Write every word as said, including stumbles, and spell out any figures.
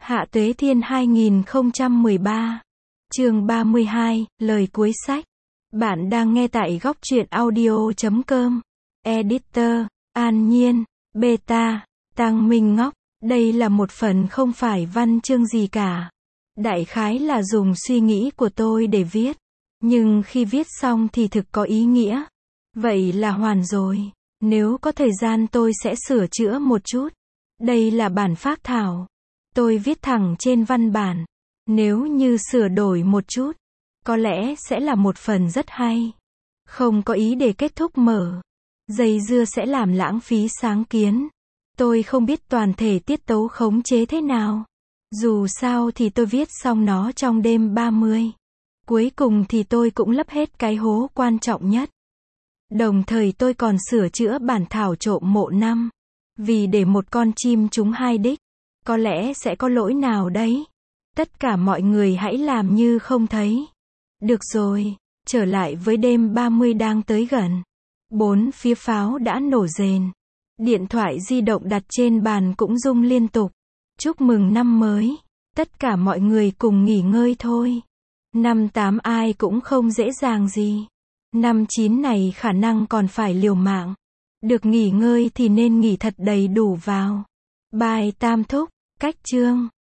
Hạ Tuế Thiên hai nghìn không trăm mười ba. Chương ba mươi hai, lời cuối sách. Bạn đang nghe tại góc truyện audio chấm com. Editor, An Nhiên, Beta, Tăng Minh Ngóc. Đây là một phần không phải văn chương gì cả. Đại khái là dùng suy nghĩ của tôi để viết. Nhưng khi viết xong thì thực có ý nghĩa. Vậy là hoàn rồi. Nếu có thời gian tôi sẽ sửa chữa một chút. Đây là bản phác thảo. Tôi viết thẳng trên văn bản. Nếu như sửa đổi một chút, có lẽ sẽ là một phần rất hay. Không có ý để kết thúc mở. Dây dưa sẽ làm lãng phí sáng kiến. Tôi không biết toàn thể tiết tấu khống chế thế nào. Dù sao thì tôi viết xong nó trong đêm ba mươi. Cuối cùng thì tôi cũng lấp hết cái hố quan trọng nhất. Đồng thời tôi còn sửa chữa bản thảo trộm mộ năm. Vì để một con chim trúng hai đích, có lẽ sẽ có lỗi nào đấy. Tất cả mọi người hãy làm như không thấy. Được rồi, trở lại với đêm ba mươi đang tới gần. Bốn phía pháo đã nổ rền. Điện thoại di động đặt trên bàn cũng rung liên tục. Chúc mừng năm mới. Tất cả mọi người cùng nghỉ ngơi thôi. Năm tám ai cũng không dễ dàng gì. Năm chín này khả năng còn phải liều mạng. Được nghỉ ngơi thì nên nghỉ thật đầy đủ vào. Bài tam thúc, cách chương.